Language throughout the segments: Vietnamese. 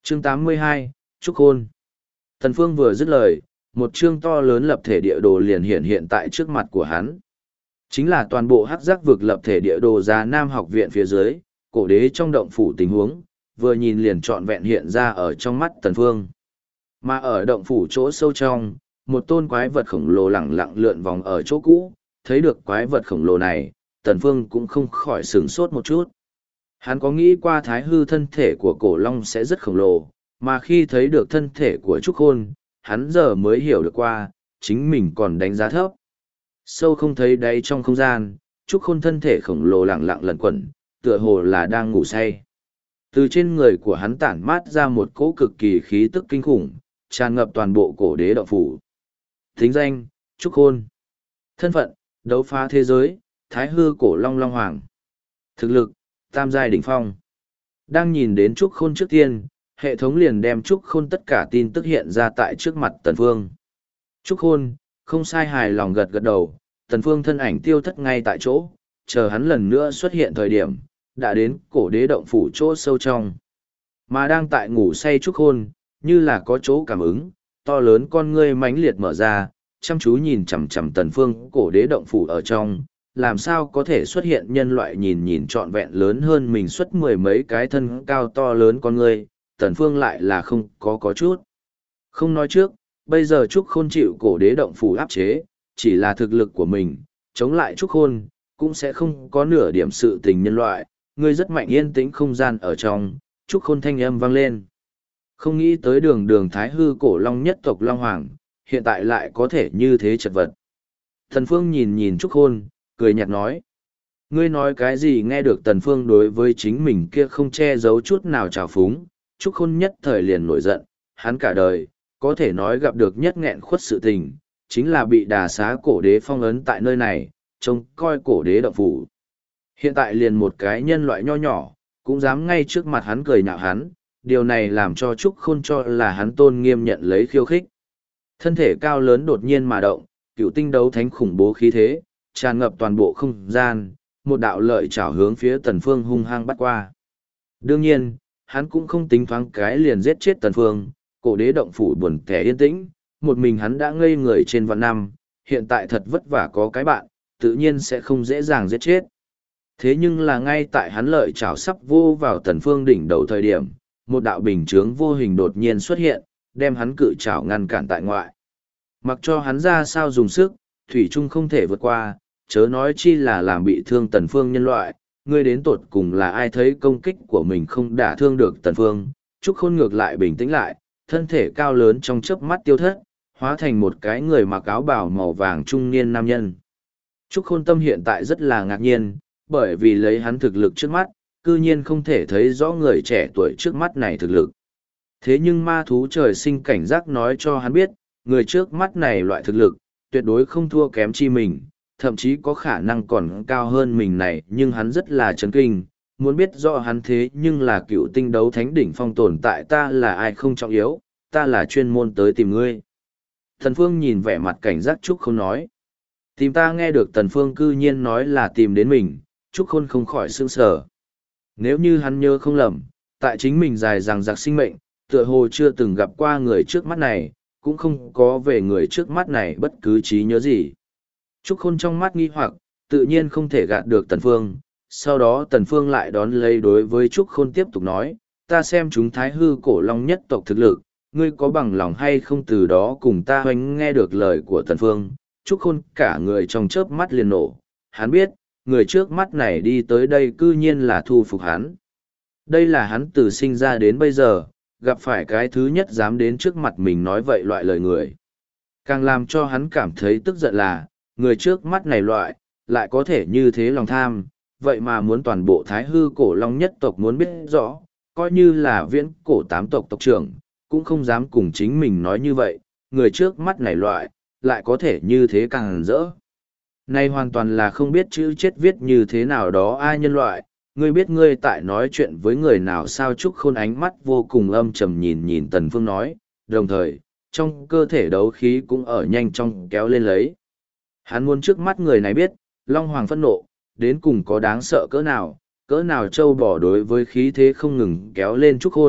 Chương 82, Trúc Khôn. Tần Phương vừa dứt lời, một chương to lớn lập thể địa đồ liền hiện tại trước mặt của hắn. Chính là toàn bộ hắc giác vực lập thể địa đồ Già Nam học viện phía dưới, cổ đế trong động phủ tình huống, vừa nhìn liền trọn vẹn hiện ra ở trong mắt Tần Phương. Mà ở động phủ chỗ sâu trong, một tôn quái vật khổng lồ lẳng lặng lượn vòng ở chỗ cũ, thấy được quái vật khổng lồ này, Tần Phương cũng không khỏi sửng sốt một chút. Hắn có nghĩ qua thái hư thân thể của cổ long sẽ rất khổng lồ, mà khi thấy được thân thể của Trúc Khôn, hắn giờ mới hiểu được qua, chính mình còn đánh giá thấp. Sâu không thấy đáy trong không gian, Trúc Khôn thân thể khổng lồ lẳng lặng lẩn quẩn, tựa hồ là đang ngủ say. Từ trên người của hắn tản mát ra một cỗ cực kỳ khí tức kinh khủng, tràn ngập toàn bộ cổ đế động phủ. Thính danh, Trúc Khôn. Thân phận, đấu phá thế giới, thái hư cổ long long hoàng. Thực lực, tam giai đỉnh phong. Đang nhìn đến Trúc Khôn trước tiên, hệ thống liền đem Trúc Khôn tất cả tin tức hiện ra tại trước mặt Tần Phương. Trúc Khôn, không sai, hài lòng gật gật đầu, Tần Phương thân ảnh tiêu thất ngay tại chỗ, chờ hắn lần nữa xuất hiện thời điểm, đã đến cổ đế động phủ chỗ sâu trong. Mà đang tại ngủ say Trúc Khôn, như là có chỗ cảm ứng, to lớn con ngươi mãnh liệt mở ra, chăm chú nhìn chằm chằm Tần Phương cổ đế động phủ ở trong, làm sao có thể xuất hiện nhân loại nhìn trọn vẹn lớn hơn mình suốt mười mấy cái thân cao to lớn con ngươi, Tần Phương lại là không có chút. Không nói trước, bây giờ Trúc Khôn chịu cổ đế động phủ áp chế, chỉ là thực lực của mình, chống lại Trúc Khôn, cũng sẽ không có nửa điểm sự tình nhân loại, ngươi rất mạnh, yên tĩnh không gian ở trong, Trúc Khôn thanh âm vang lên. Không nghĩ tới đường thái hư cổ long nhất tộc Long Hoàng, hiện tại lại có thể như thế chật vật. Tần Phương nhìn Trúc Khôn, cười nhạt nói. Ngươi nói cái gì? Nghe được Tần Phương đối với chính mình kia không che giấu chút nào trào phúng, Trúc Khôn nhất thời liền nổi giận, hắn cả đời, có thể nói gặp được nhất nghẹn khuất sự tình, chính là bị đà xá cổ đế phong ấn tại nơi này, trông coi cổ đế động phủ. Hiện tại liền một cái nhân loại nho nhỏ, cũng dám ngay trước mặt hắn cười nhạo hắn, điều này làm cho Trúc Khôn cho là hắn tôn nghiêm nhận lấy khiêu khích. Thân thể cao lớn đột nhiên mà động, cựu tinh đấu thánh khủng bố khí thế, tràn ngập toàn bộ không gian, một đạo lợi chảo hướng phía Tần Phương hung hăng bắt qua. Đương nhiên, hắn cũng không tính thoáng cái liền giết chết Tần Phương, cổ đế động phủ buồn tẻ yên tĩnh, một mình hắn đã ngây người trên vạn năm, hiện tại thật vất vả có cái bạn, tự nhiên sẽ không dễ dàng giết chết. Thế nhưng là ngay tại hắn lợi chảo sắp vô vào Tần Phương đỉnh đầu thời điểm, một đạo bình chướng vô hình đột nhiên xuất hiện, đem hắn cự chảo ngăn cản tại ngoại. Mặc cho hắn ra sao dùng sức, thủy chung không thể vượt qua, chớ nói chi là làm bị thương Tần Phương nhân loại, ngươi đến tột cùng là ai? Thấy công kích của mình không đả thương được Tần Phương, Trúc Khôn ngược lại bình tĩnh lại, thân thể cao lớn trong chớp mắt tiêu thất, hóa thành một cái người mặc áo bào màu vàng trung niên nam nhân. Trúc Khôn tâm hiện tại rất là ngạc nhiên, bởi vì lấy hắn thực lực trước mắt, cư nhiên không thể thấy rõ người trẻ tuổi trước mắt này thực lực. Thế nhưng ma thú trời sinh cảnh giác nói cho hắn biết, người trước mắt này loại thực lực, tuyệt đối không thua kém chi mình, thậm chí có khả năng còn cao hơn mình này, nhưng hắn rất là chấn kinh, muốn biết rõ hắn thế nhưng là cựu tinh đấu thánh đỉnh phong tồn tại, ta là ai không trọng yếu, ta là chuyên môn tới tìm ngươi. Tần Phương nhìn vẻ mặt cảnh giác Trúc Khôn nói. Tìm ta? Nghe được Tần Phương cư nhiên nói là tìm đến mình, Trúc Khôn không khỏi sửng sở. Nếu như hắn nhớ không lầm, tại chính mình dài dằng dặc sinh mệnh, tựa hồ chưa từng gặp qua người trước mắt này, cũng không có về người trước mắt này bất cứ trí nhớ gì. Trúc Khôn trong mắt nghi hoặc, tự nhiên không thể gạt được Tần Phương. Sau đó Tần Phương lại đón lấy đối với Trúc Khôn tiếp tục nói, ta xem chúng thái hư cổ long nhất tộc thực lực, ngươi có bằng lòng hay không từ đó cùng ta hoành? Nghe được lời của Tần Phương, Trúc Khôn cả người trong chớp mắt liền nổ, hắn biết, người trước mắt này đi tới đây cư nhiên là thu phục hắn. Đây là hắn từ sinh ra đến bây giờ, gặp phải cái thứ nhất dám đến trước mặt mình nói vậy loại lời người. Càng làm cho hắn cảm thấy tức giận là, người trước mắt này loại, lại có thể như thế lòng tham, vậy mà muốn toàn bộ thái hư cổ long nhất tộc muốn biết rõ, coi như là viễn cổ tám tộc tộc trưởng, cũng không dám cùng chính mình nói như vậy, người trước mắt này loại, lại có thể như thế càng rỡ. Này hoàn toàn là không biết chữ chết viết như thế nào đó ai nhân loại, ngươi biết ngươi tại nói chuyện với người nào sao? Trúc Khôn ánh mắt vô cùng âm trầm nhìn Tần Phương nói, đồng thời, trong cơ thể đấu khí cũng ở nhanh trong kéo lên lấy. Hắn muốn trước mắt người này biết, Long Hoàng phẫn nộ, đến cùng có đáng sợ cỡ nào trâu bò đối với khí thế không ngừng kéo lên Trúc Khôn,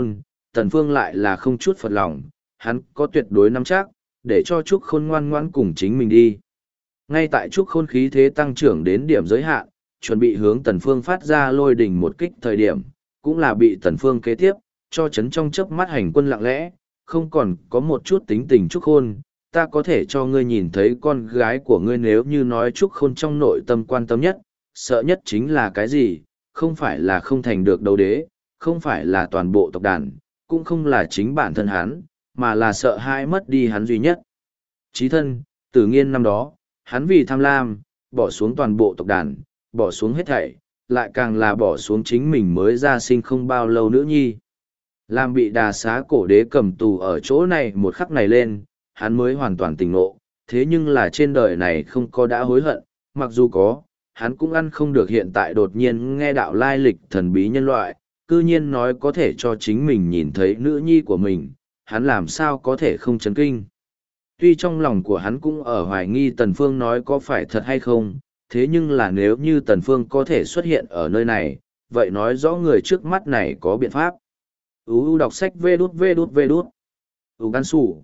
Tần Phương lại là không chút phật lòng, hắn có tuyệt đối nắm chắc, để cho Trúc Khôn ngoan ngoãn cùng chính mình đi. Ngay tại Trúc Khôn khí thế tăng trưởng đến điểm giới hạn, chuẩn bị hướng Tần Phương phát ra lôi đình một kích thời điểm, cũng là bị Tần Phương kế tiếp, cho chấn trong chớp mắt hành quân lặng lẽ, không còn có một chút tính tình Trúc Khôn, ta có thể cho ngươi nhìn thấy con gái của ngươi nếu như nói Trúc Khôn trong nội tâm quan tâm nhất, sợ nhất chính là cái gì, không phải là không thành được đấu đế, không phải là toàn bộ tộc đàn, cũng không là chính bản thân hắn, mà là sợ hãi mất đi hắn duy nhất. Chí thân, Tử Nghiên năm đó, hắn vì tham lam, bỏ xuống toàn bộ tộc đàn, bỏ xuống hết thảy, lại càng là bỏ xuống chính mình mới ra sinh không bao lâu nữ nhi. Làm bị Đà Xá cổ đế cầm tù ở chỗ này một khắc này lên, hắn mới hoàn toàn tỉnh ngộ, thế nhưng là trên đời này không có đã hối hận, mặc dù có, hắn cũng ăn không được hiện tại đột nhiên nghe đạo lai lịch thần bí nhân loại, cư nhiên nói có thể cho chính mình nhìn thấy nữ nhi của mình, hắn làm sao có thể không chấn kinh. Tuy trong lòng của hắn cũng ở hoài nghi Tần Phương nói có phải thật hay không, thế nhưng là nếu như Tần Phương có thể xuất hiện ở nơi này, vậy nói rõ người trước mắt này có biện pháp. Đọc sách vê đút. Gan sủ.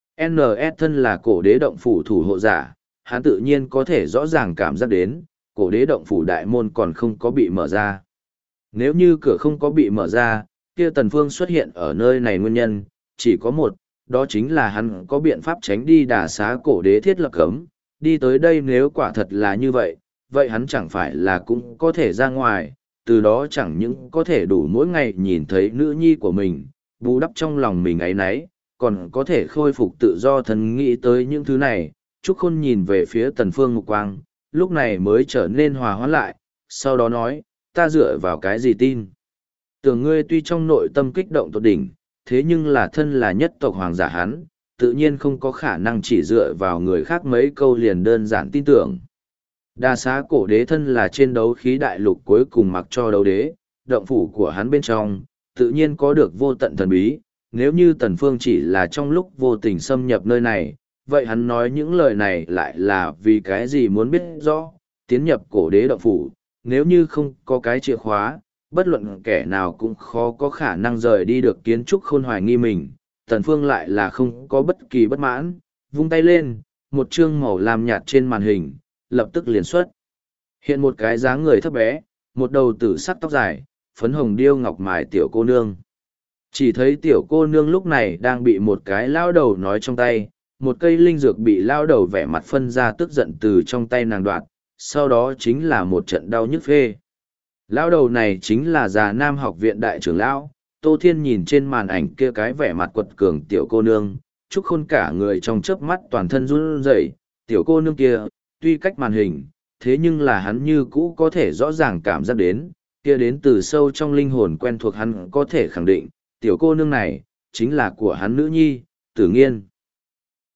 NS thân là cổ đế động phủ thủ hộ giả, hắn tự nhiên có thể rõ ràng cảm giác đến, cổ đế động phủ đại môn còn không có bị mở ra. Nếu như cửa không có bị mở ra, kia Tần Phương xuất hiện ở nơi này nguyên nhân, chỉ có một, đó chính là hắn có biện pháp tránh đi Đà Xá cổ đế thiết lập cấm, đi tới đây nếu quả thật là như vậy, vậy hắn chẳng phải là cũng có thể ra ngoài, từ đó chẳng những có thể đủ mỗi ngày nhìn thấy nữ nhi của mình, bù đắp trong lòng mình ấy nấy, còn có thể khôi phục tự do thân nghĩ tới những thứ này. Trúc Khôn nhìn về phía Tần Phương mục quang, lúc này mới trở nên hòa hoãn lại, sau đó nói, ta dựa vào cái gì tin? Tưởng ngươi tuy trong nội tâm kích động tột đỉnh, thế nhưng là thân là nhất tộc hoàng giả hắn, tự nhiên không có khả năng chỉ dựa vào người khác mấy câu liền đơn giản tin tưởng. Đa Xá cổ đế thân là trên đấu khí đại lục cuối cùng mặc cho đấu đế, động phủ của hắn bên trong, tự nhiên có được vô tận thần bí, nếu như Tần Phương chỉ là trong lúc vô tình xâm nhập nơi này, vậy hắn nói những lời này lại là vì cái gì muốn biết rõ, tiến nhập cổ đế động phủ, nếu như không có cái chìa khóa, bất luận kẻ nào cũng khó có khả năng rời đi được. Kiến Trúc Khôn hoài nghi mình, Tần Phương lại là không có bất kỳ bất mãn, vung tay lên, một chương màu lam nhạt trên màn hình, lập tức liền xuất. Hiện một cái dáng người thấp bé, một đầu tử sắc tóc dài, phấn hồng điêu ngọc mài tiểu cô nương. Chỉ thấy tiểu cô nương lúc này đang bị một cái lao đầu nói trong tay, một cây linh dược bị lao đầu vẻ mặt phân ra tức giận từ trong tay nàng đoạt, sau đó chính là một trận đau nhức phê. Lao đầu này chính là Già Nam học viện đại trưởng lão. Tô Thiên nhìn trên màn ảnh kia cái vẻ mặt quật cường tiểu cô nương, Trúc Khôn cả người trong chớp mắt toàn thân run rẩy. Tiểu cô nương kia, tuy cách màn hình, thế nhưng là hắn như cũ có thể rõ ràng cảm giác đến, kia đến từ sâu trong linh hồn quen thuộc hắn có thể khẳng định, tiểu cô nương này, chính là của hắn nữ nhi, Tử Nghiên.